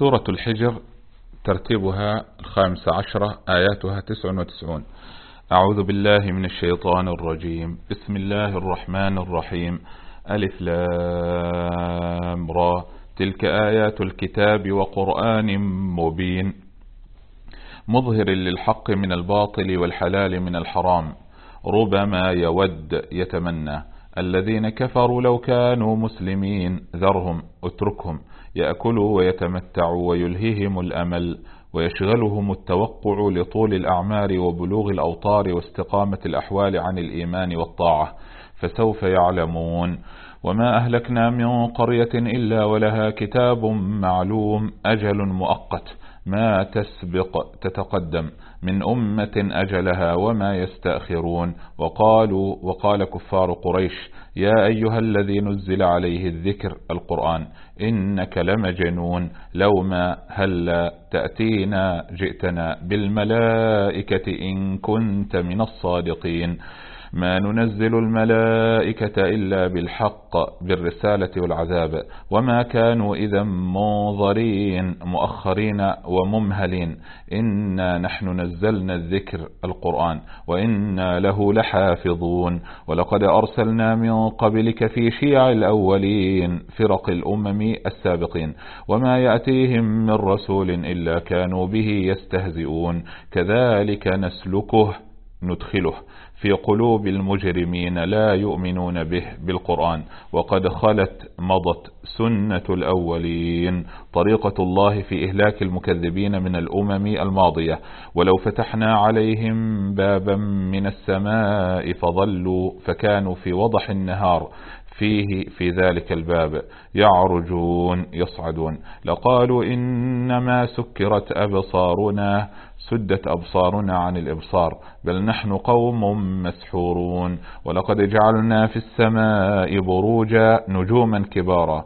سورة الحجر ترتيبها 15 آياتها 99. أعوذ بالله من الشيطان الرجيم. بسم الله الرحمن الرحيم. ألف لام را، تلك آيات الكتاب وقرآن مبين مظهر للحق من الباطل والحلال من الحرام. ربما يود يتمنى الذين كفروا لو كانوا مسلمين ذرهم اتركهم يأكلوا ويتمتعوا ويلهيهم الأمل ويشغلهم التوقع لطول الأعمار وبلوغ الأوطار واستقامة الأحوال عن الإيمان والطاعة، فسوف يعلمون. وما أهلكنا من قرية إلا ولها كتاب معلوم أجل مؤقت ما تسبق تتقدم من أمة أجلها وما يستأخرون. وقال كفار قريش يا أيها الذي نزل عليه الذكر القرآن إنك لمجنون لو ما هلا تأتينا جئتنا بالملائكة إن كنت من الصادقين. ما ننزل الملائكة إلا بالحق بالرسالة والعذاب وما كانوا إذا منظرين مؤخرين وممهلين. إنا نحن نزلنا الذكر القرآن وإنا له لحافظون. ولقد أرسلنا من قبلك في شيع الأولين فرق الأمم السابقين وما يأتيهم من رسول إلا كانوا به يستهزئون. كذلك نسلكه ندخله في قلوب المجرمين لا يؤمنون به بالقرآن وقد خلت مضت سنة الأولين طريقة الله في إهلاك المكذبين من الأمم الماضية. ولو فتحنا عليهم بابا من السماء فظلوا فكانوا في وضح النهار فيه في ذلك الباب يعرجون يصعدون لقالوا إنما سكرت أبصارنا سدت أبصارنا عن الإبصار بل نحن قوم مسحورون. ولقد جعلنا في السماء بروجا نجوما كبارا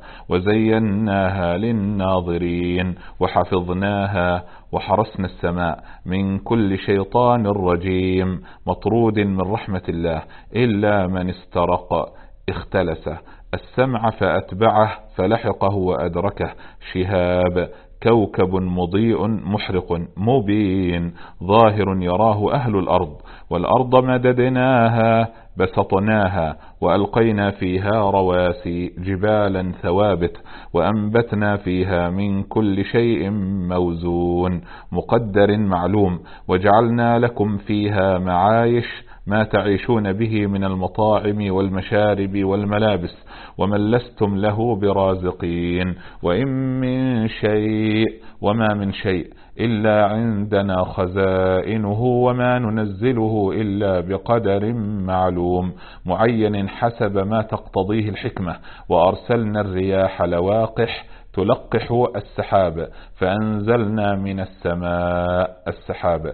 وزيناها للناظرين وحفظناها وحرسنا السماء من كل شيطان رجيم مطرود من رحمة الله إلا من استرق اختلس السمع فأتبعه فلحقه وأدركه شهاب كوكب مضيء محرق مبين ظاهر يراه أهل الأرض. والأرض مددناها بسطناها وألقينا فيها رواسي جبالا ثوابت وأنبتنا فيها من كل شيء موزون مقدر معلوم وجعلنا لكم فيها معايش ما تعيشون به من المطاعم والمشارب والملابس ومن لستم له برازقين. وإن من شيء وما من شيء إلا عندنا خزائنه وما ننزله إلا بقدر معلوم معين حسب ما تقتضيه الحكمة. وأرسلنا الرياح لواقح تلقح السحاب فأنزلنا من السماء السحاب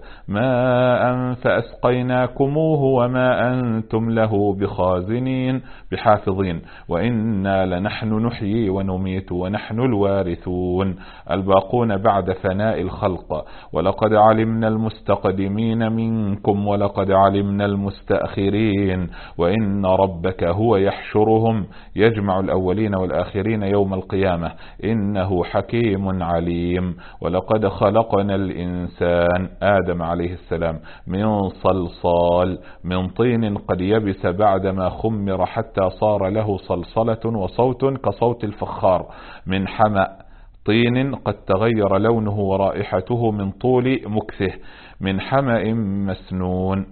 ماء فأسقيناكموه وما أنتم له بخازنين بحافظين. وإنا لنحن نحيي ونميت ونحن الوارثون الباقون بعد فناء الخلق. ولقد علمنا المستقدمين منكم ولقد علمنا المستأخرين وإن ربك هو يحشرهم يجمع الأولين والآخرين يوم القيامة إنه حكيم عليم. ولقد خلقنا الإنسان آدم عليه السلام من صلصال من طين قد يبس بعدما خمر حتى صار له صلصلة وصوت كصوت الفخار من حمأ طين قد تغير لونه ورائحته من طول مكثه من حمأ مسنون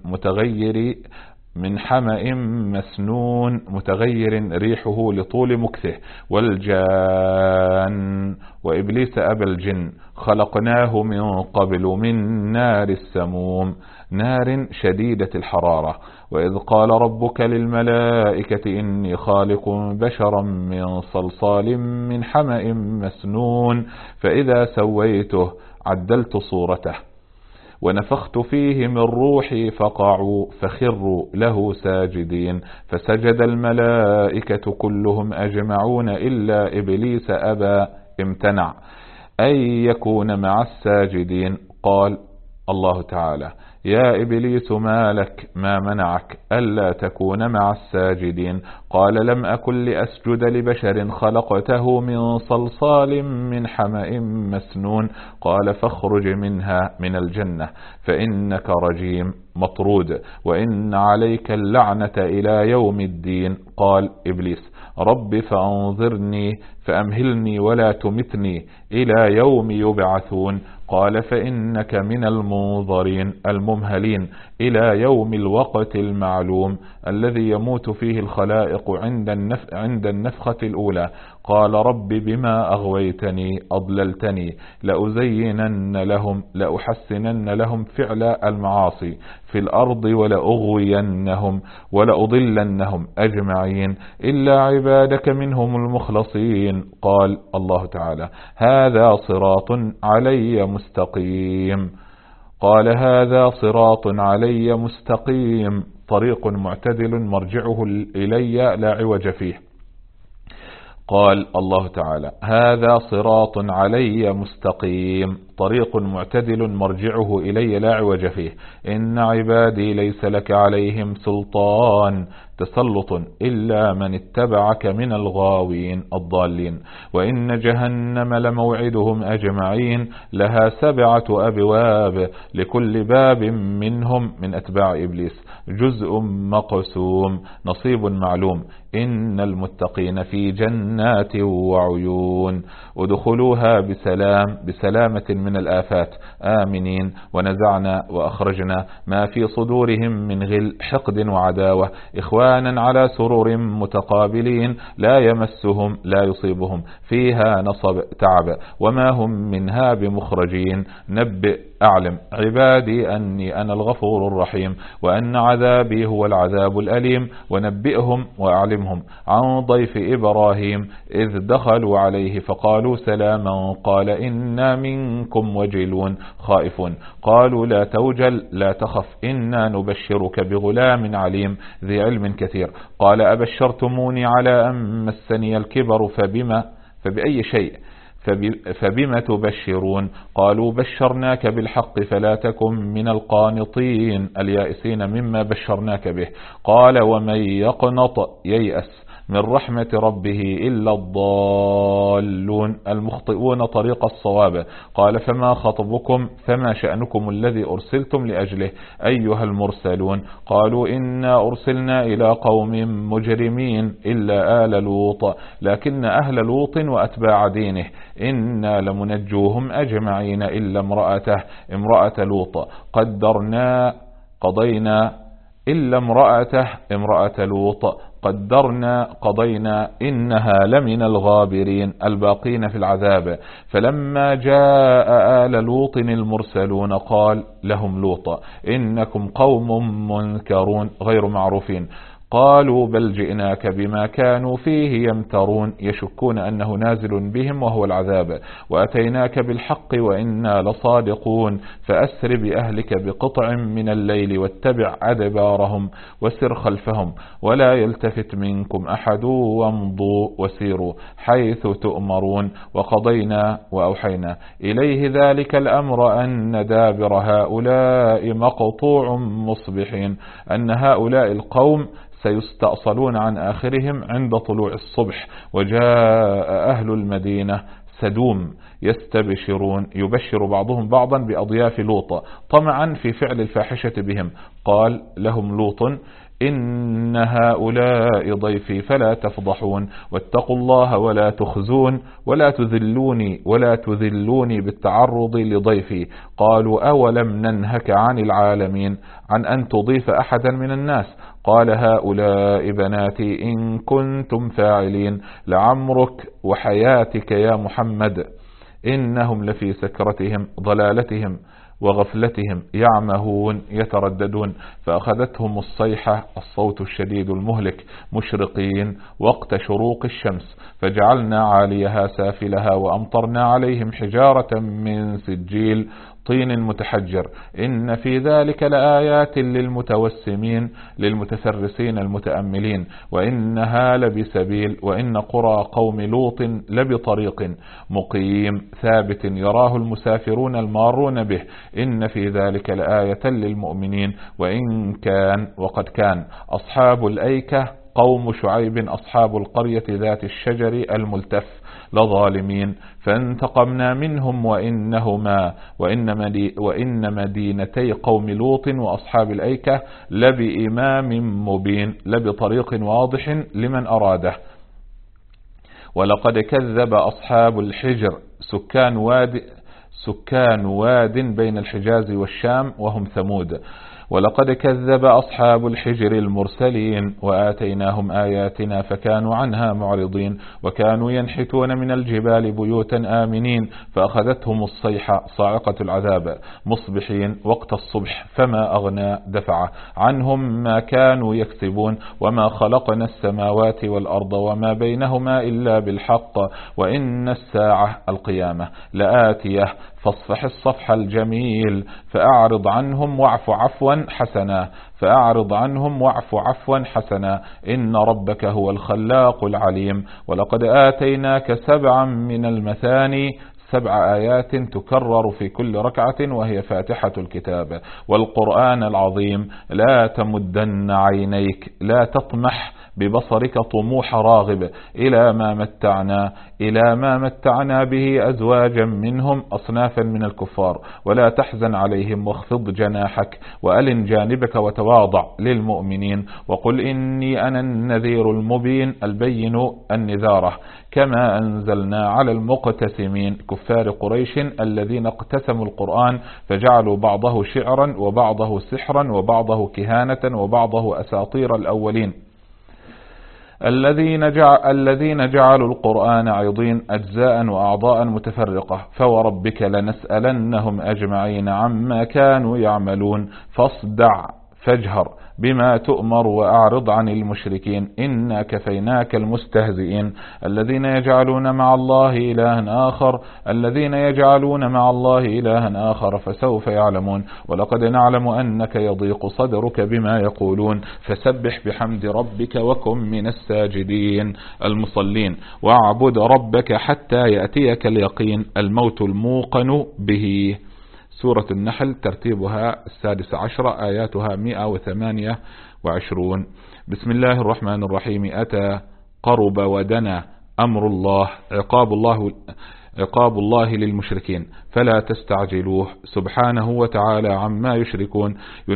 متغير ريحه لطول مكثه. والجان وإبليس أبى الجن خلقناه من قبل من نار السموم نار شديدة الحرارة. وإذ قال ربك للملائكة إني خالق بشرا من صلصال من حمأ مسنون فإذا سويته عدلت صورته ونفخت فيه من روحي فقعوا فخروا له ساجدين فسجد الملائكة كلهم أجمعون إلا إبليس أبى امتنع أن يكون مع الساجدين. قال الله تعالى يا إبليس ما لك، ما منعك ألا تكون مع الساجدين؟ قال لم أكن لأسجد لبشر خلقته من صلصال من حمأ مسنون. قال فاخرج منها، من الجنة، فإنك رجيم مطرود، وإن عليك اللعنة إلى يوم الدين. قال إبليس رب فأنظرني، فأمهلني ولا تمتني إلى يوم يبعثون. قال فإنك من المنظرين الممهلين إلى يوم الوقت المعلوم الذي يموت فيه الخلائق عند النفخة الأولى. قال رب بما أغويتني أضللتني لأزينن لهم لأحسنن لهم فعل المعاصي في الأرض ولأغوينهم ولأضلنهم أجمعين إلا عبادك منهم المخلصين. قال الله تعالى هذا صراط علي مستقيم. قال هذا صراط علي مستقيم طريق معتدل مرجعه إلي لا عوج فيه. قال الله تعالى هذا صراط علي مستقيم طريق معتدل مرجعه إلي لا عوج فيه. إن عبادي ليس لك عليهم سلطان تسلط إلا من اتبعك من الغاوين الضالين. وإن جهنم لموعدهم أجمعين لها 7 أبواب لكل باب منهم من أتباع إبليس جزء مقسوم نصيب معلوم. إن المتقين في جنات وعيون ادخلوها بسلامة من الآفات آمنين. ونزعنا وأخرجنا ما في صدورهم من غل حقد وعداوة إخوانا على سرور متقابلين لا يمسهم لا يصيبهم فيها نصب تعب وما هم منها بمخرجين. نبئ أعلم عبادي أني أنا الغفور الرحيم وأن عذابي هو العذاب الأليم. ونبئهم وأعلمهم عن ضيف إبراهيم إذ دخلوا عليه فقالوا سلاما قال إنا منكم وجلون خائفون. قالوا لا توجل لا تخف إنا نبشرك بغلام عليم ذي علم كثير. قال أبشرتموني على أن مسني الكبر فبأي شيء فبما تبشرون؟ قالوا بشرناك بالحق فلا تكن من القانطين اليائسين مما بشرناك به. قال ومن يقنط ييأس من رحمة ربه إلا الضالون المخطئون طريق الصواب. قال فما خطبكم فما شأنكم الذي أرسلتم لأجله أيها المرسلون؟ قالوا إنا أرسلنا إلى قوم مجرمين إلا آل لوط لكن أهل لوط وأتباع دينه إنا لمنجوهم أجمعين إلا امرأة لوط قضينا إلا امرأة لوط قضينا إنها لمن الغابرين الباقين في العذاب. فلما جاء آل لوط المرسلون قال لهم لوط إنكم قوم منكرون غير معروفين. قالوا بل جئناك بما كانوا فيه يمترون يشكون أنه نازل بهم وهو العذاب وأتيناك بالحق وإنا لصادقون. فأسر بأهلك بقطع من الليل واتبع أدبارهم وسر خلفهم ولا يلتفت منكم أحد وامضوا وسيروا حيث تؤمرون. وقضينا وأوحينا إليه ذلك الأمر أن دابر هؤلاء مقطوع مصبحين أن هؤلاء القوم سيستأصلون عن آخرهم عند طلوع الصبح. وجاء أهل المدينة سدوم يبشر بعضهم بعضا بأضياف لوط طمعا في فعل الفاحشة بهم. قال لهم لوط إن هؤلاء ضيفي فلا تفضحون واتقوا الله ولا تخزون ولا تذلوني بالتعرض لضيفي. قالوا أولم ننهك عن العالمين عن أن تضيف أحدا من الناس؟ قال هؤلاء بناتي إن كنتم فاعلين لعمرك وحياتك يا محمد إنهم لفي سكرتهم ضلالتهم وغفلتهم يعمهون يترددون. فأخذتهم الصيحة الصوت الشديد المهلك مشرقين وقت شروق الشمس فجعلنا عاليها سافلها وأمطرنا عليهم حجارة من سجيل طين متحجر. إن في ذلك لآيات للمتوسمين للمتفرسين المتأملين. وإنها لبسبيل وإن قرى قوم لوط لبطريق مقيم ثابت يراه المسافرون المارون به. إن في ذلك لآية للمؤمنين. وقد كان أصحاب الأيكة قوم شعيب أصحاب القرية ذات الشجر الملتف لظالمين فانتقمنا منهم وإن مدينتي قوم لوط وأصحاب الأيكة لبإمام مبين لبطريق واضح لمن أراده. ولقد كذب أصحاب الحجر سكان واد بين الحجاز والشام وهم ثمود. ولقد كذب أصحاب الحجر المرسلين وآتيناهم آياتنا فكانوا عنها معرضين. وكانوا ينحتون من الجبال بيوتا آمنين فأخذتهم الصيحة صاعقة العذاب مصبحين وقت الصبح فما أغنى دفع عنهم ما كانوا يكسبون. وما خلقنا السماوات والأرض وما بينهما إلا بالحق وإن الساعة القيامة لآتية فاصفح الصفح الجميل فأعرض عنهم واعف عفوا حسنا إن ربك هو الخلاق العليم. ولقد آتيناك 7 من المثاني 7 آيات تكرر في كل ركعة وهي فاتحة الكتاب والقرآن العظيم. لا تمدن عينيك لا تطمح ببصرك طموح راغب إلى ما متعنا به أزواجا منهم أصنافا من الكفار ولا تحزن عليهم واخفض جناحك وألن جانبك وتواضع للمؤمنين. وقل إني أنا النذير المبين البين النذارة كما أنزلنا على المقتسمين كفار قريش الذين اقتسموا القرآن فجعلوا بعضه شعرا وبعضه سحرا وبعضه كهانة وبعضه أساطير الأولين. الذين جعلوا القرآن عضين أجزاء وأعضاء متفرقة فوربك لنسألنهم أجمعين عما كانوا يعملون. فاجهر بما تؤمر وأعرض عن المشركين إنا كفيناك المستهزئين. الذين يجعلون مع الله إلها آخر فسوف يعلمون. ولقد نعلم أنك يضيق صدرك بما يقولون فسبح بحمد ربك وكن من الساجدين المصلين. واعبد ربك حتى يأتيك اليقين الموت الموقن به. سورة النحل ترتيبها 16 آياتها 128. بسم الله الرحمن الرحيم. أتى قرب ودنا أمر الله عقاب الله للمشركين فلا تستعجلوه سبحانه وتعالى عما يشركون.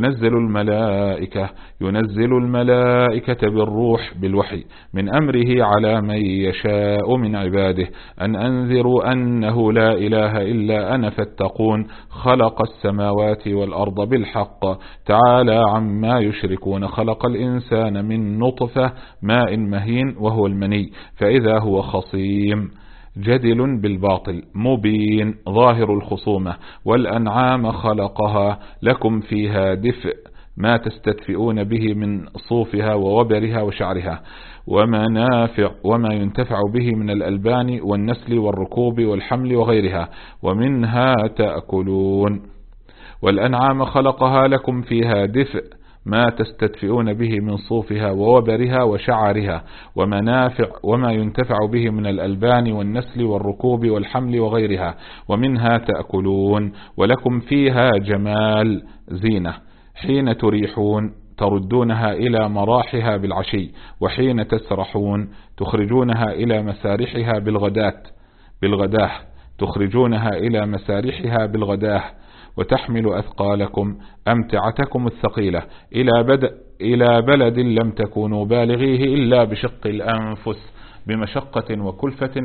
ينزل الملائكة بالروح بالوحي من أمره على من يشاء من عباده أن أنذروا أنه لا إله إلا أنا فاتقون. خلق السماوات والأرض بالحق تعالى عما يشركون. خلق الإنسان من نطفة ماء مهين وهو المني فإذا هو خصيم جدل بالباطل مبين ظاهر الخصومة. والأنعام خلقها لكم فيها دفء ما تستدفئون به من صوفها ووبرها وشعرها ومنافع وما ينتفع به من الألبان والنسل والركوب والحمل وغيرها ومنها تأكلون. والأنعام خلقها لكم فيها دفء ما تستدفئون به من صوفها ووبرها وشعرها ومنافع وما ينتفع به من الألبان والنسل والركوب والحمل وغيرها ومنها تأكلون. ولكم فيها جمال زينة حين تريحون تردونها إلى مراحها بالعشي وحين تسرحون تخرجونها إلى مسارحها بالغداه تخرجونها إلى مسارحها بالغداه وتحمل أثقالكم أمتعتكم الثقيلة إلى بلد لم تكونوا بالغيه إلا بشق الأنفس بمشقة وكلفة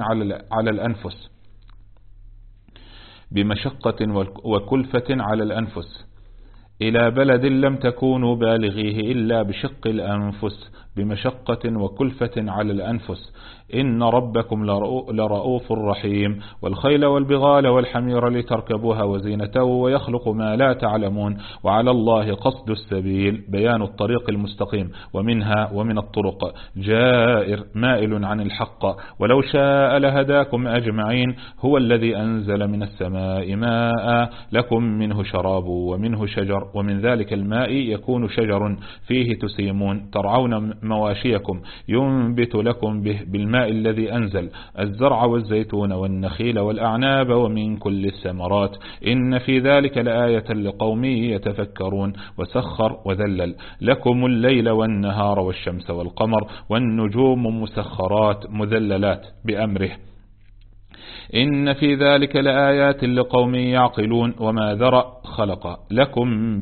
على الأنفس إلى بلد لم تكونوا بالغيه إلا بشق الأنفس بمشقة وكلفة على الأنفس إن ربكم لرؤوف رحيم والخيل والبغال والحمير لتركبوها وزينة ويخلق ما لا تعلمون وعلى الله قصد السبيل بيان الطريق المستقيم ومنها ومن الطرق جائر مائل عن الحق ولو شاء لهداكم أجمعين هو الذي أنزل من السماء ماء لكم منه شراب ومنه شجر ومن ذلك الماء يكون شجر فيه تسيمون ترعون مواشيكم ينبت لكم به بالماء الذي أنزل الزرع والزيتون والنخيل والأعناب ومن كل الثمرات إن في ذلك لآية لقوم يتفكرون وسخر وذلل لكم الليل والنهار والشمس والقمر والنجوم مسخرات مذللات بأمره إن في ذلك لآيات لقوم يعقلون وما ذرأ خلق لكم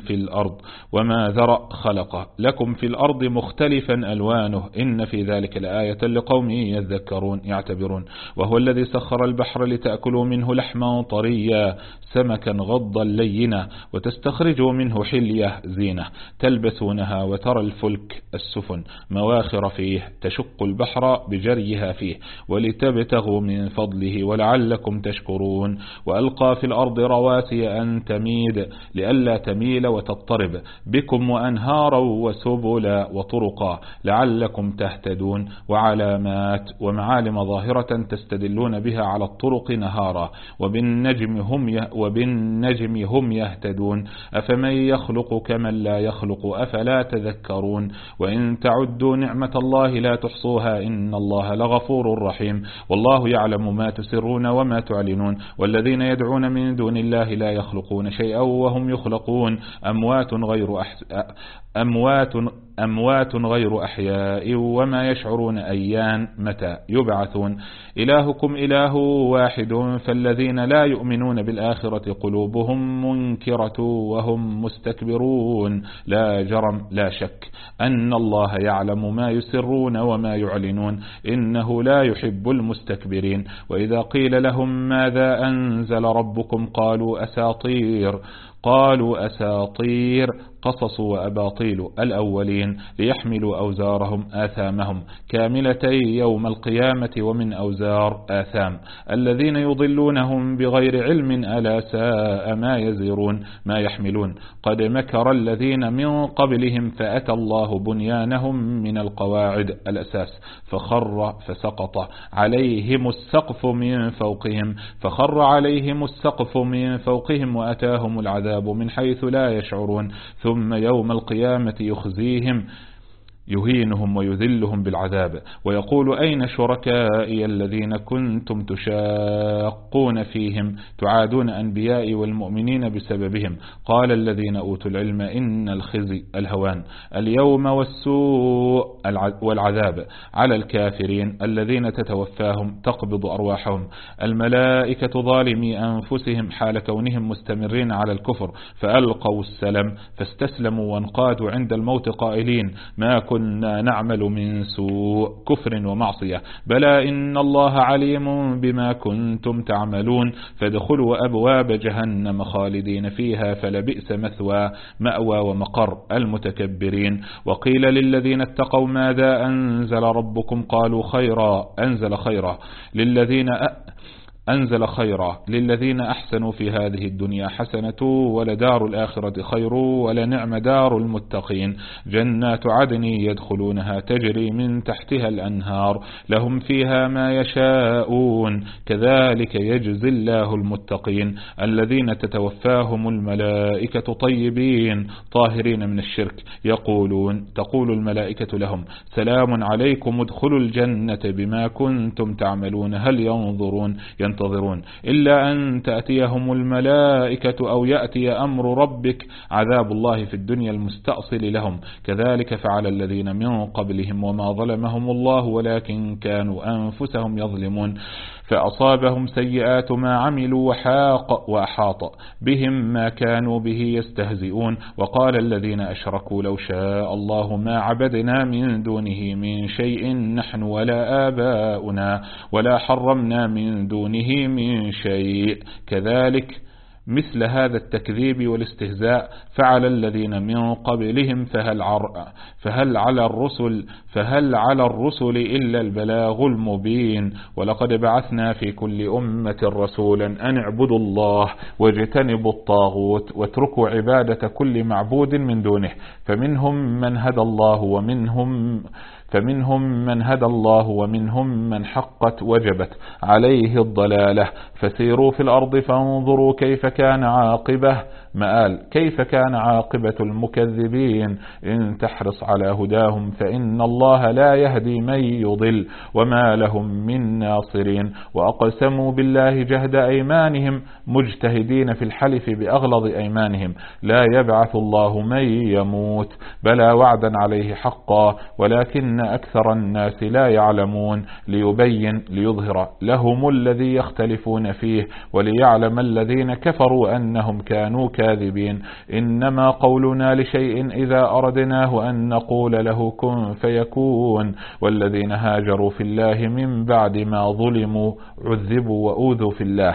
في الأرض مختلفا ألوانه إن في ذلك لآية لقوم يذكرون يعتبرون وهو الذي سخر البحر لتأكلوا منه لحما طريا سمكا غضا لينا وتستخرجوا منه حلية زينة تلبسونها وترى الفلك السفن مواخر فيه تشق البحر بجريها فيه ولتبتغوا من فضله ولعلكم تشكرون وألقى في الأرض رواسي أن تميد لئلا تميل وتضطرب بكم وأنهارا وسبلا وطرقا لعلكم تهتدون وعلامات ومعالم ظاهرة تستدلون بها على الطرق نهارا وبالنجم هم يهتدون أفمن يخلق كمن لا يخلق أفلا تذكرون وإن تعدوا نعمة الله لا تحصوها إن الله لغفور رحيم والله يعلم ما تسرون وما تعلنون والذين يدعون من دون الله لا يخلقون شيئا وهم يخلقون أموات غير أحياء وما يشعرون أيان متى يبعثون إلهكم إله واحد فالذين لا يؤمنون بالآخرة قلوبهم منكرة وهم مستكبرون لا جرم لا شك أن الله يعلم ما يسرون وما يعلنون إنه لا يحب المستكبرين وإذا قيل لهم ماذا أنزل ربكم قالوا أساطير قصص وأباطيل الأولين ليحملوا أوزارهم آثامهم كاملة يوم القيامة ومن أوزار آثام الذين يضلونهم بغير علم ألا ساء ما يزرون ما يحملون قد مكر الذين من قبلهم فأتى الله بنيانهم من القواعد الأساس فخر عليهم السقف من فوقهم وأتاهم العذاب من حيث لا يشعرون ثم يوم القيامة يهينهم ويذلهم بالعذاب ويقول أين شركائي الذين كنتم تشاقون فيهم تعادون أنبياء والمؤمنين بسببهم قال الذين أوتوا العلم إن الخزي الهوان اليوم والسوء والعذاب على الكافرين الذين تتوفاهم تقبض أرواحهم الملائكة ظالمي أنفسهم حال كونهم مستمرين على الكفر فألقوا السلم فاستسلموا وانقادوا عند الموت قائلين ما كنا نعمل من سوء كفر ومعصية بلى إن الله عليم بما كنتم تعملون فادخلوا أبواب جهنم خالدين فيها فلبئس مأوى ومقر المتكبرين وقيل للذين اتقوا ماذا أنزل ربكم قالوا أنزل خيرا للذين أحسنوا في هذه الدنيا حسنة ولدار الآخرة خير ولنعم دار المتقين جنات عدن يدخلونها تجري من تحتها الأنهار لهم فيها ما يشاءون كذلك يجزي الله المتقين الذين تتوفاهم الملائكة طيبين طاهرين من الشرك تقول الملائكة لهم سلام عليكم ادخلوا الجنة بما كنتم تعملون هل ينظرون إلا أن تأتيهم الملائكة أو يأتي أمر ربك عذاب الله في الدنيا المستأصل لهم كذلك فعل الذين من قبلهم وما ظلمهم الله ولكن كانوا أنفسهم يظلمون فأصابهم سيئات ما عملوا وأحاط بهم ما كانوا به يستهزئون وقال الذين أشركوا لو شاء الله ما عبدنا من دونه من شيء نحن ولا آباؤنا ولا حرمنا من دونه من شيء كذلك مثل هذا التكذيب والاستهزاء فعل الذين من قبلهم فهل على الرسل إلا البلاغ المبين. ولقد بعثنا في كل أمة رسولا أن اعبدوا الله واجتنبوا الطاغوت واتركوا عبادة كل معبود من دونه، فمنهم من هدى الله ومنهم من حقت وجبت عليه الضلالة. فسيروا في الأرض فانظروا كيف كان عاقبة المكذبين. إن تحرص على هداهم فإن الله لا يهدي من يضل وما لهم من ناصرين. وأقسموا بالله جهد أيمانهم مجتهدين في الحلف بأغلظ أيمانهم لا يبعث الله من يموت بلى وعدا عليه حقا ولكن أكثر الناس لا يعلمون. ليظهر لهم الذي يختلفون فيه وليعلم الذين كفروا أنهم كانوا كاذبين. إنما قولنا لشيء إذا أردناه أن نقول له كن فيكون. والذين هاجروا في الله من بعد ما ظلموا عذبوا وأوذوا في الله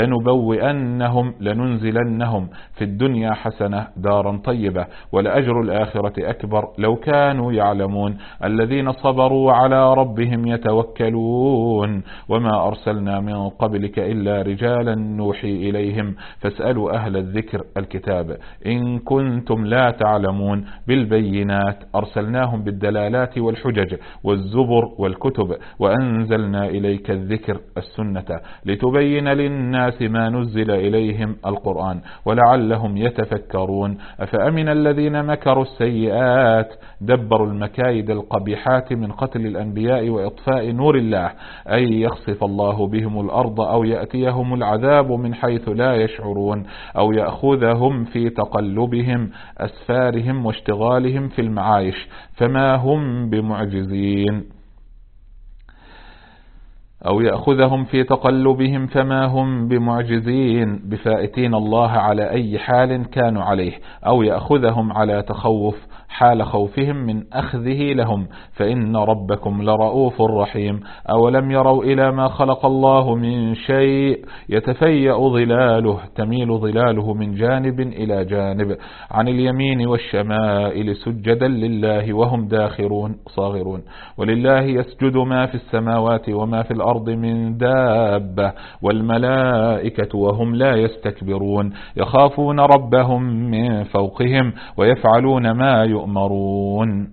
لننزلنهم في الدنيا حسنة دارا طيبة ولأجر الآخرة أكبر لو كانوا يعلمون. الذين صبروا على ربهم يتوكلون. وما أرسلنا من قبلك إلا رجالا نوحي إليهم فاسألوا أهل الذكر الكتاب إن كنتم لا تعلمون. بالبينات أرسلناهم بالدلالات والحجج والزبر والكتب وأنزلنا إليك الذكر السنة لتبين للناس ما نزل إليهم القرآن ولعلهم يتفكرون. أفأمن الذين مكروا السيئات دبروا المكايد القبيحات من قتل الأنبياء وإطفاء نور الله أن يخسف الله بهم الأرض أو يأتيهم العذاب من حيث لا يشعرون أو يأخذهم في تقلبهم أسفارهم واشتغالهم في المعايش فما هم بمعجزين بفائتين الله على أي حال كانوا عليه أو يأخذهم على تخوف حال خوفهم من أخذه لهم فإن ربكم لرؤوف رحيم. أولم يروا إلى ما خلق الله من شيء تميل ظلاله من جانب إلى جانب عن اليمين والشمائل سجدا لله وهم صاغرون. ولله يسجد ما في السماوات وما في الأرض من دابة والملائكة وهم لا يستكبرون يخافون ربهم من فوقهم ويفعلون ما يؤمرون.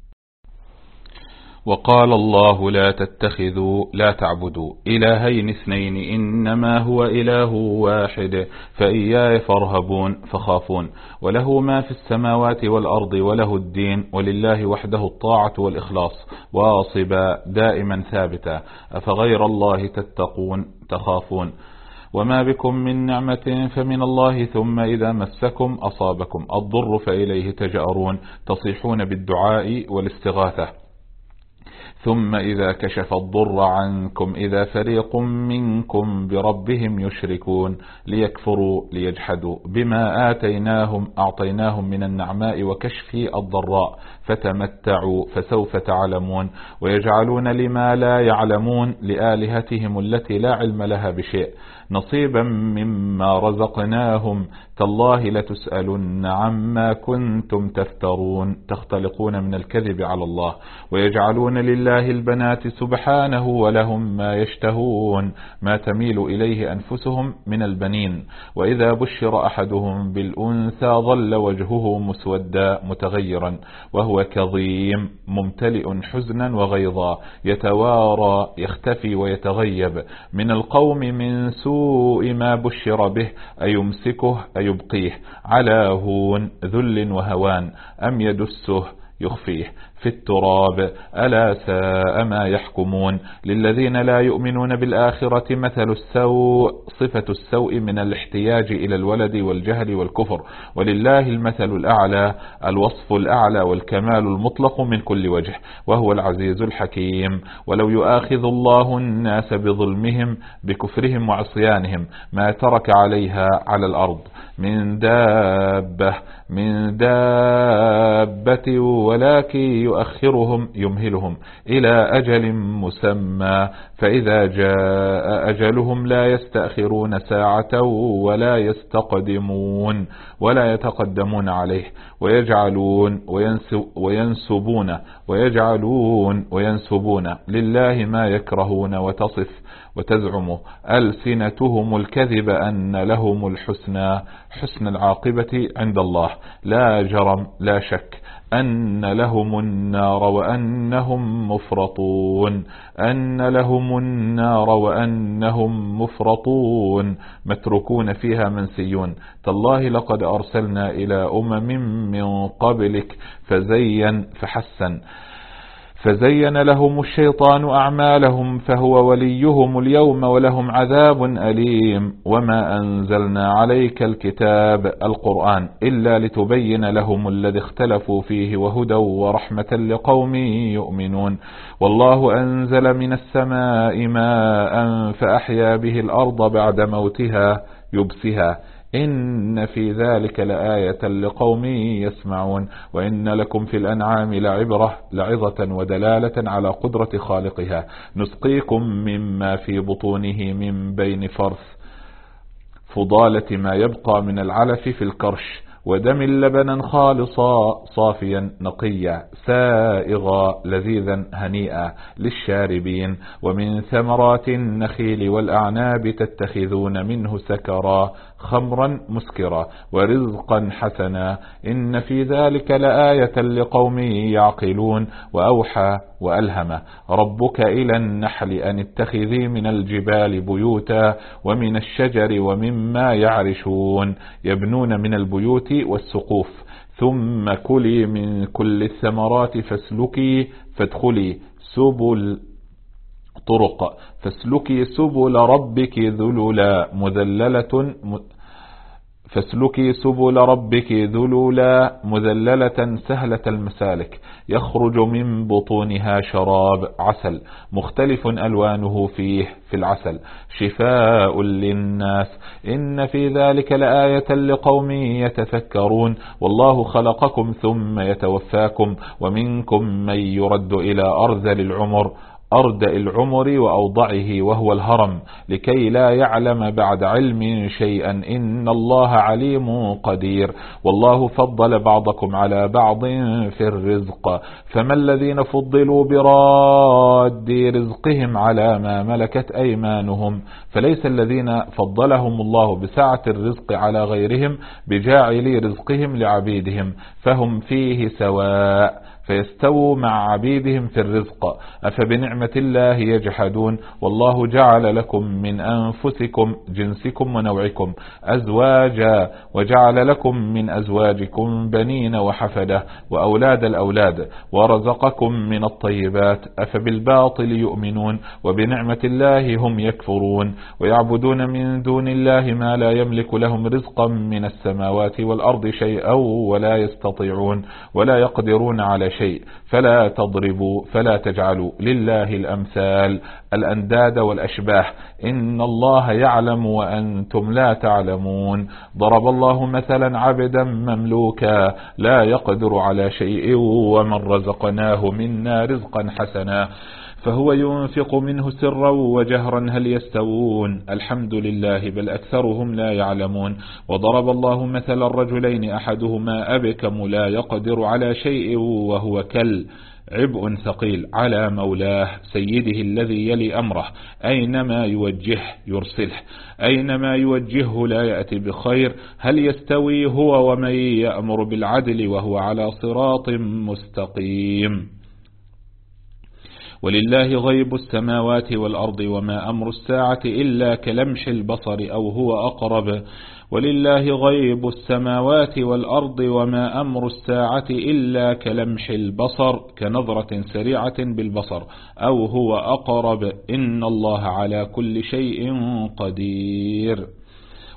وقال الله لا تعبدوا إلهين اثنين إنما هو إله واحد فإياي فخافون. وله ما في السماوات والأرض وله الدين ولله وحده الطاعة والإخلاص واصبا دائما ثابتا. أفغير الله تخافون. وما بكم من نعمة فمن الله ثم إذا مسكم أصابكم الضر فإليه تجأرون تصيحون بالدعاء والاستغاثة ثم إذا كشف الضر عنكم إذا فريق منكم بربهم يشركون ليكفروا ليجحدوا بما أعطيناهم من النعماء وكشف الضراء فتمتعوا فسوف تعلمون. ويجعلون لما لا يعلمون لآلهتهم التي لا علم لها بشيء نصيبا مما رزقناهم تالله لتسألن عما كنتم تختلقون من الكذب على الله. ويجعلون لله البنات سبحانه ولهم ما يشتهون ما تميل إليه أنفسهم من البنين. وإذا بشر أحدهم بالأنثى ظل وجهه مسودا متغيرا وهو كظيم ممتلئ حزنا وغيظا يتوارى يختفي ويتغيب من القوم من سوء ما بشر به أيمسكه أيبقيه على هون ذل وهوان أم يدسه يخفيه في التراب ألا ساء ما يحكمون. للذين لا يؤمنون بالآخرة مثل السوء صفة السوء من الاحتياج إلى الولد والجهل والكفر ولله المثل الأعلى الوصف الأعلى والكمال المطلق من كل وجه وهو العزيز الحكيم. ولو يؤاخذ الله الناس بظلمهم بكفرهم وعصيانهم ما ترك عليها على الأرض من دابة ولكن يؤخرهم يمهلهم إلى أجل مسمى، فإذا جاء أجلهم لا يستأخرون ساعة ولا يتقدمون عليه. وينسبون لله ما يكرهون وتزعم ألسنتهم الكذب أن لهم الحسنى، حسن العاقبة عند الله. لا جرم لا شك أن لهم النار وأنهم مفرطون متركون فيها منسيون. تالله لقد أرسلنا إلى من قبلك فزين لهم الشيطان أعمالهم فهو وليهم اليوم ولهم عذاب أليم. وما أنزلنا عليك الكتاب القرآن إلا لتبين لهم الذي اختلفوا فيه وهدى ورحمة لقوم يؤمنون. والله أنزل من السماء ماء فأحيا به الأرض بعد موتها يبسها إن في ذلك لآية لقوم يسمعون. وإن لكم في الأنعام لعظة ودلالة على قدرة خالقها. نسقيكم مما في بطونه من بين فرث فضالة ما يبقى من العلف في الكرش ودم لبنا خالصا صافيا نقيا سائغا لذيذا هنيئا للشاربين. ومن ثمرات النخيل والأعناب تتخذون منه سكرا خمرا مسكرا ورزقا حسنا إن في ذلك لآية لقوم يعقلون. وأوحى وألهم ربك إلى النحل أن اتخذي من الجبال بيوتا ومن الشجر ومما يعرشون يبنون من البيوت والسقوف. ثم كلي من كل الثمرات فاسلكي سبل ربك ذللا مذللة سهلة المسالك يخرج من بطونها شراب عسل مختلف ألوانه فيه في العسل شفاء للناس إن في ذلك لآية لقوم يتفكرون. والله خلقكم ثم يتوفاكم ومنكم من يرد إلى أرذل العمر وأوضعه وهو الهرم لكي لا يعلم بعد علم شيئا إن الله عليم قدير. والله فضل بعضكم على بعض في الرزق فما الذين فضلوا براد رزقهم على ما ملكت أيمانهم فليس الذين فضلهم الله بسعة الرزق على غيرهم بجاعل رزقهم لعبيدهم فهم فيه سواء فيستووا مع عبيدهم في الرزق. أفبنعمة الله يجحدون. والله جعل لكم من أنفسكم جنسكم ونوعكم أزواجا وجعل لكم من أزواجكم بنين وحفدة وأولاد الأولاد ورزقكم من الطيبات أفبالباطل يؤمنون وبنعمة الله هم يكفرون. ويعبدون من دون الله ما لا يملك لهم رزقا من السماوات والأرض شيئا ولا يستطيعون ولا يقدرون على شيء فلا تجعلوا لله الأمثال الأنداد والأشباه إن الله يعلم وأنتم لا تعلمون. ضرب الله مثلا عبدا مملوكا لا يقدر على شيء ومن رزقناه منا رزقا حسنا فهو ينفق منه سرا وجهرا هل يستوون الحمد لله بل أكثرهم لا يعلمون. وضرب الله مثلا الرجلين أحدهما أبكم لا يقدر على شيء وهو كل عبء ثقيل على مولاه سيده الذي يلي أمره أينما يوجهه يرسله أينما يوجهه لا يأتي بخير هل يستوي هو ومن يأمر بالعدل وهو على صراط مستقيم. ولله غيب السماوات والأرض وما أمر الساعة إلا كلمح البصر أو هو أقرب ولله غيب السماوات والأرض وما أمر الساعة إلا كلمح البصر كنظرة سريعة بالبصر أو هو أقرب إن الله على كل شيء قدير.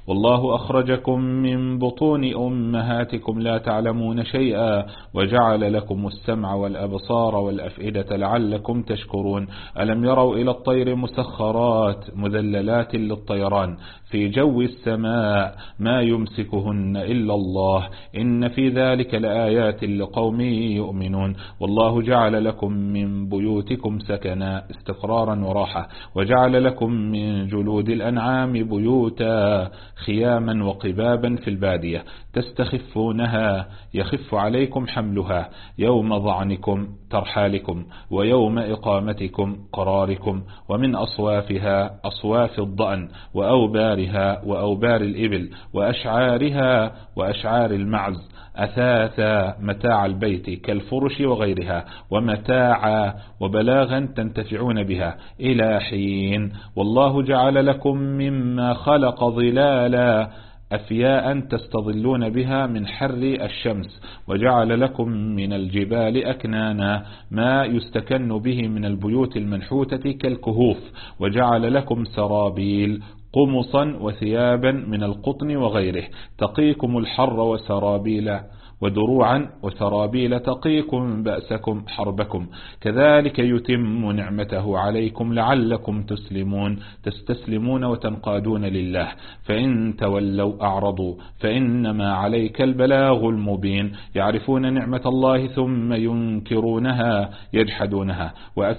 والله أخرجكم من بطون أمهاتكم لا تعلمون شيئا وجعل لكم السمع والأبصار والأفئدة لعلكم تشكرون. ألم يروا إلى الطير مسخرات مذللات للطيران في جو السماء ما يمسكهن إلا الله إن في ذلك لآيات لقوم يؤمنون. والله جعل لكم من بيوتكم سكنا استقرارا وراحة وجعل لكم من جلود الأنعام بيوتا خياما وقبابا في البادية تستخفونها يخف عليكم حملها يوم ظعنكم ترحالكم ويوم إقامتكم قراركم ومن أصوافها أصواف الضأن وأوبارها وأوبار الإبل وأشعارها وأشعار المعز أثاثا متاع البيت كالفرش وغيرها ومتاعا وبلاغا تنتفعون بها إلى حين. والله جعل لكم مما خلق ظلالا أفياء تستظلون بها من حر الشمس وجعل لكم من الجبال أكنانا ما يستكن به من البيوت المنحوتة كالكهوف وجعل لكم سرابيل قمصا وثيابا من القطن وغيره تقيكم الحر وسرابيل ودروعا وسرابيل تقيكم بأسكم حربكم كذلك يتم نعمته عليكم لعلكم تستسلمون وتنقادون لله. فإن تولوا أعرضوا فإنما عليك البلاغ المبين. يعرفون نعمة الله ثم ينكرونها يجحدونها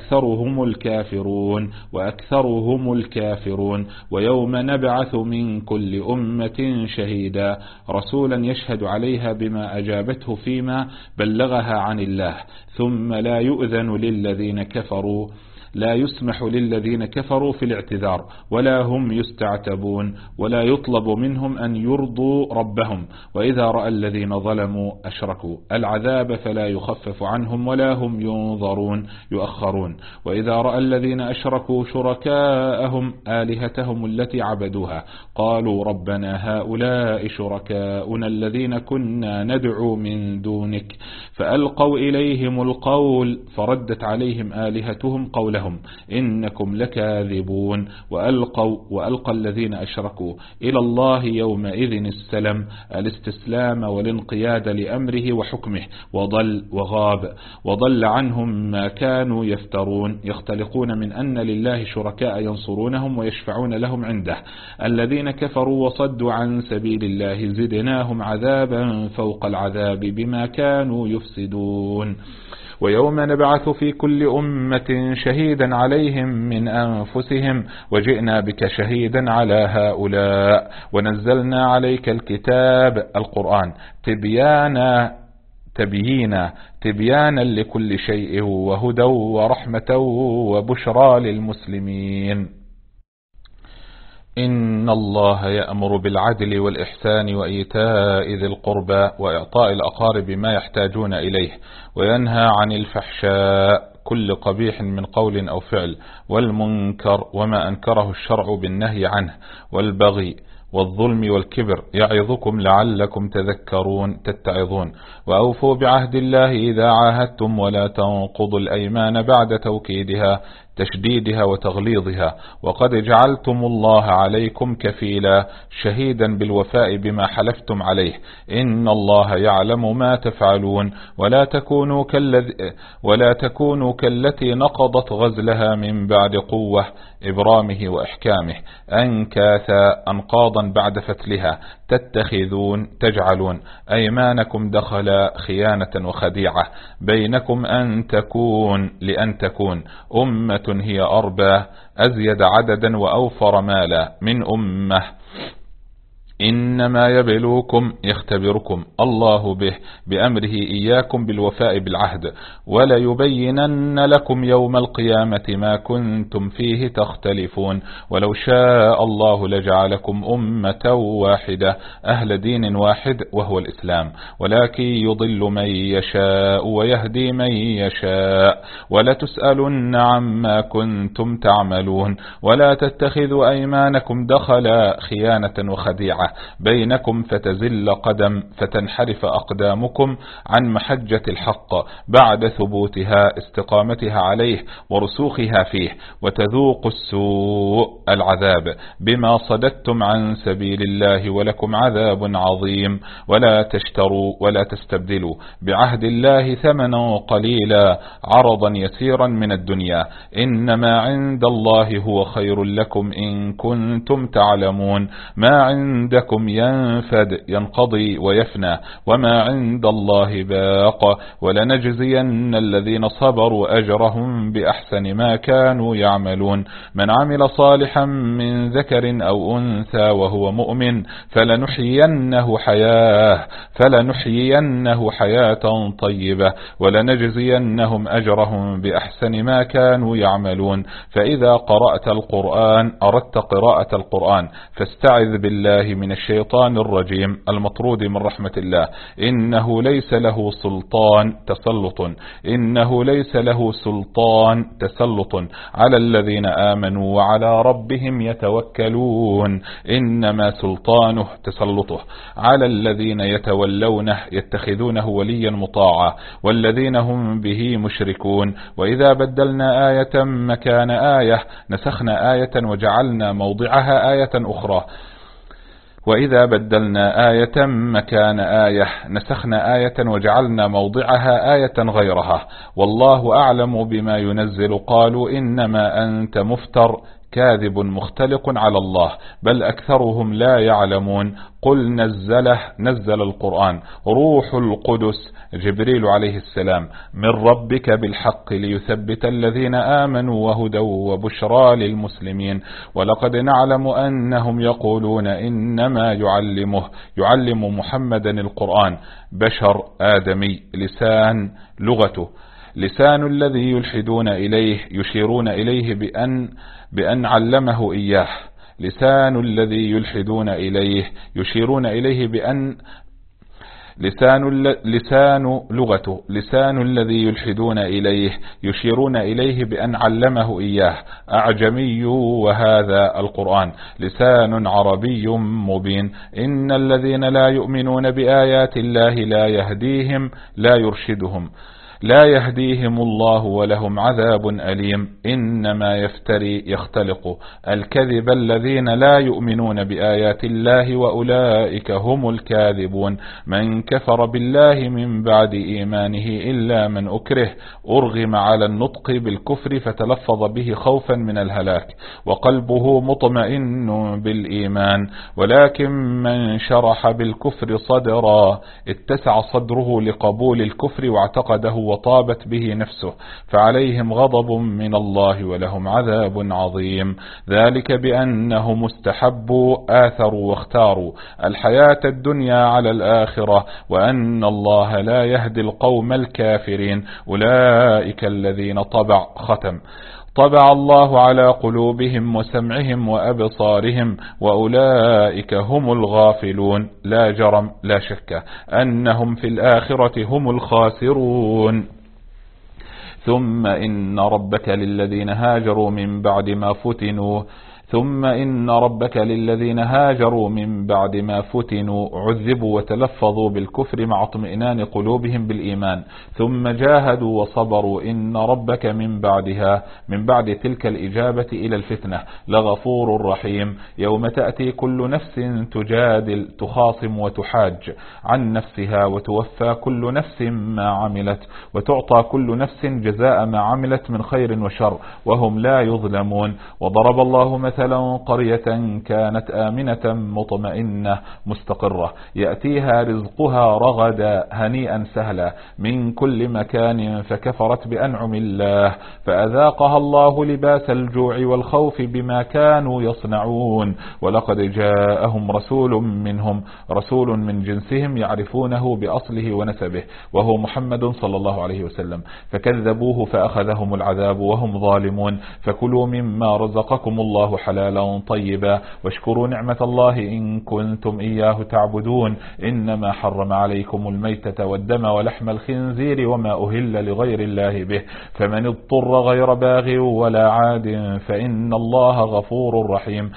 وأكثرهم الكافرون ويوم نبعث من كل أمة شهيدا رسولا يشهد عليها بما أجابته فيما بلغها عن الله ثم لا يسمح للذين كفروا في الاعتذار ولا هم يستعتبون ولا يطلب منهم أن يرضوا ربهم. وإذا رأى الذين ظلموا أشركوا العذاب فلا يخفف عنهم ولا هم يؤخرون. وإذا رأى الذين أشركوا شركاءهم آلهتهم التي عبدوها قالوا ربنا هؤلاء شركاؤنا الذين كنا ندعو من دونك فألقوا إليهم القول فردت عليهم آلهتهم قولهم إنكم لكاذبون. وألقى الذين أشركوا إلى الله يومئذ الاستسلام والانقياد لأمره وحكمه وضل عنهم ما كانوا يفترون يختلقون من أن لله شركاء ينصرونهم ويشفعون لهم عنده. الذين كفروا وصدوا عن سبيل الله زدناهم عذابا فوق العذاب بما كانوا يفسدون. ويوم نبعث في كل أمة شهيدا عليهم من أنفسهم وجئنا بك شهيدا على هؤلاء ونزلنا عليك الكتاب القرآن تبيانا لكل شيء وهدى ورحمة وبشرى للمسلمين. إن الله يأمر بالعدل والإحسان وإيتاء ذي القربى وإعطاء الأقارب ما يحتاجون إليه وينهى عن الفحشاء كل قبيح من قول أو فعل والمنكر وما أنكره الشرع بالنهي عنه والبغي والظلم والكبر يعظكم لعلكم تتعظون. وأوفوا بعهد الله إذا عاهدتم ولا تنقضوا الأيمان بعد توكيدها تشديدها وتغليظها وقد جعلتم الله عليكم كفيلا شهيدا بالوفاء بما حلفتم عليه إن الله يعلم ما تفعلون. ولا تكونوا كالتي نقضت غزلها من بعد قوة إبرامه وإحكامه أنكاثا أنقاضا بعد فتلها تجعلون أيمانكم دخل خيانة وخديعة بينكم لأن تكون أمة هي أربى أزيد عددا وأوفر مالا من أمة إنما يبلوكم يختبركم الله به بأمره إياكم بالوفاء بالعهد ولا يبينن لكم يوم القيامة ما كنتم فيه تختلفون. ولو شاء الله لجعلكم أمة واحدة أهل دين واحد وهو الإسلام ولكن يضل من يشاء ويهدي من يشاء ولا تسألن عما كنتم تعملون. ولا تتخذوا أيمانكم دخل خيانة وخديعة الصالحة بينكم فتزل قدم فتنحرف أقدامكم عن محجة الحق بعد ثبوتها استقامتها عليه ورسوخها فيه، وتذوق السوء العذاب بما صددتم عن سبيل الله ولكم عذاب عظيم. ولا تشتروا ولا تستبدلوا بعهد الله ثمنا قليلا عرضا يسيرا من الدنيا، إنما عند الله هو خير لكم إن كنتم تعلمون. ما عندكم ينفد ينقضي ويفنى، وما عند الله باق، ولنجزين الذين صبروا أجرهم بأحسن ما كانوا يعملون. من عمل صالحا من ذكر أو أنثى وهو مؤمن فلنحيينه حياة طيبة ولنجزينهم أجرهم بأحسن ما كانوا يعملون. فإذا قرأت القرآن أردت قراءة القرآن فاستعذ بالله من الشيطان الرجيم المطرود من رحمة الله، إنه ليس له سلطان تسلط على الذين آمنوا وعلى ربهم يتوكلون، إنما سلطانه تسلطه على الذين يتولونه يتخذونه وليا مطاعا والذين هم به مشركون. وإذا بدلنا آية مكان آية نسخنا آية وجعلنا موضعها آية أخرى، وإذا بدلنا آية مكان آية نسخنا آية وجعلنا موضعها آية غيرها والله أعلم بما ينزل. قالوا إنما أنت مفتر كاذب مختلق على الله بل أكثرهم لا يعلمون. قل نزل القرآن روح القدس جبريل عليه السلام من ربك بالحق ليثبت الذين آمنوا وهدى وبشرى للمسلمين. ولقد نعلم أنهم يقولون إنما يعلم محمدا القرآن بشر آدمي لغته لسان الذي يلحدون إليه يشيرون إليه بأن علمه إياه. لسان الذي يلحدون إليه يشيرون إليه بأن لسان الذي يلحدون إليه يشيرون إليه بأن علمه إياه أعجمي وهذا القرآن لسان عربي مبين. إن الذين لا يؤمنون بآيات الله لا يهديهم الله ولهم عذاب أليم. إنما يختلق الكذب الذين لا يؤمنون بآيات الله وأولئك هم الكاذبون. من كفر بالله من بعد إيمانه إلا من أرغم على النطق بالكفر فتلفظ به خوفا من الهلاك وقلبه مطمئن بالإيمان، ولكن من شرح بالكفر صدرا اتسع صدره لقبول الكفر واعتقده وطابت به نفسه فعليهم غضب من الله ولهم عذاب عظيم. ذلك بأنهم استحبوا آثروا واختاروا الحياة الدنيا على الآخرة وأن الله لا يهدي القوم الكافرين. أولئك الذين طبع الله على قلوبهم وسمعهم وأبصارهم وأولئك هم الغافلون. لا جرم لا شك أنهم في الآخرة هم الخاسرون. ثم إن ربك للذين هاجروا من بعد ما فتنوا عذبوا وتلفظوا بالكفر مع اطمئنان قلوبهم بالإيمان ثم جاهدوا وصبروا إن ربك من بعد تلك الإجابة إلى الفتنة لغفور رحيم. يوم تأتي كل نفس تجادل تخاصم وتحاج عن نفسها وتوفى كل نفس ما عملت وتعطى كل نفس جزاء ما عملت من خير وشر وهم لا يظلمون. وضرب الله مثلا قرية كانت آمنة مطمئنة مستقرة يأتيها رزقها رغدا هنيئا سهلا من كل مكان فكفرت بأنعم الله فأذاقها الله لباس الجوع والخوف بما كانوا يصنعون. ولقد جاءهم رسول من جنسهم يعرفونه بأصله ونسبه وهو محمد صلى الله عليه وسلم فكذبوه فأخذهم العذاب وهم ظالمون. فكلوا مما رزقكم الله حلالا طيبا واشكروا نعمة الله إن كنتم إياه تعبدون إنما حرم عليكم الميتة والدم ولحم الخنزير وما أهل لغير الله به فمن اضطر غير باغ ولا عاد فإن الله غفور رحيم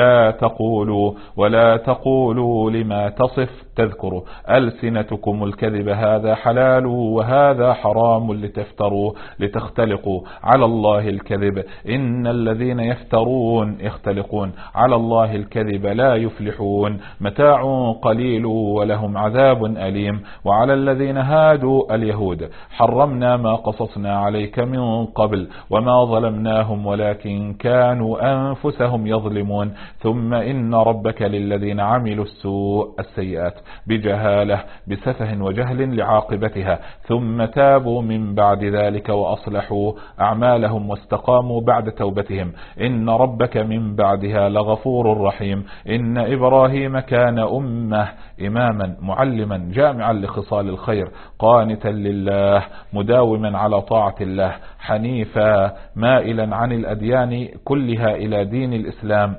ولا تقولوا لما تصف تذكروا ألسنتكم الكذب هذا حلال وهذا حرام لتختلقوا على الله الكذب إن الذين يختلقون على الله الكذب لا يفلحون متاع قليل ولهم عذاب أليم وعلى الذين هادوا اليهود حرمنا ما قصصنا عليك من قبل وما ظلمناهم ولكن كانوا أنفسهم يظلمون ثم إن ربك للذين عملوا السيئات بجهالة بسفه وجهل لعاقبتها ثم تابوا من بعد ذلك وأصلحوا أعمالهم واستقاموا بعد توبتهم إن ربك من بعدها لغفور رحيم إن إبراهيم كان أمة إماما معلما جامعا لخصال الخير قانتا لله مداوما على طاعة الله حنيفا مائلا عن الأديان كلها إلى دين الإسلام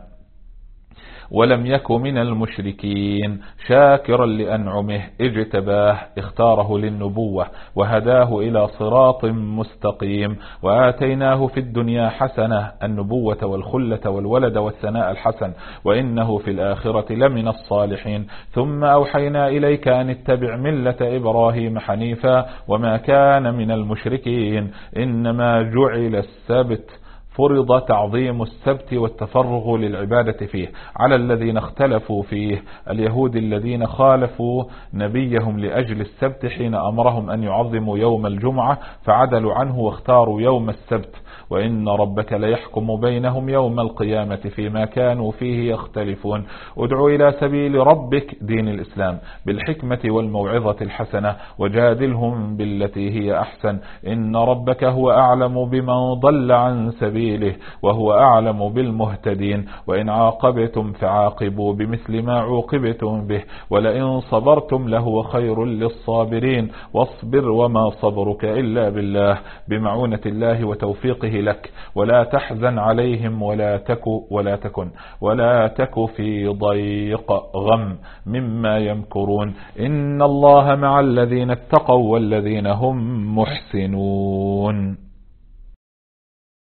ولم يكن من المشركين شاكرا لأنعمه اجتباه اختاره للنبوة وهداه إلى صراط مستقيم وآتيناه في الدنيا حسنة النبوة والخلة والولد والثناء الحسن وإنه في الآخرة لمن الصالحين ثم أوحينا إليك أن اتبع ملة إبراهيم حنيفا وما كان من المشركين إنما جعل السبت فرض تعظيم السبت والتفرغ للعبادة فيه على الذين اختلفوا فيه اليهود الذين خالفوا نبيهم لأجل السبت حين أمرهم أن يعظموا يوم الجمعة فعدلوا عنه واختاروا يوم السبت وإن ربك ليحكم بينهم يوم القيامة فيما كانوا فيه يختلفون ادعو إلى سبيل ربك دين الإسلام بالحكمة والموعظة الحسنة وجادلهم بالتي هي أحسن إن ربك هو أعلم بمن ضل عن سبيله وهو أعلم بالمهتدين وإن عاقبتم فعاقبوا بمثل ما عوقبتم به ولئن صبرتم لهو خير للصابرين واصبر وما صبرك إلا بالله بمعونة الله وتوفيقه لك ولا تحزن عليهم ولا تك في ضيق غم مما يمكرون إن الله مع الذين اتقوا والذين هم محسنون.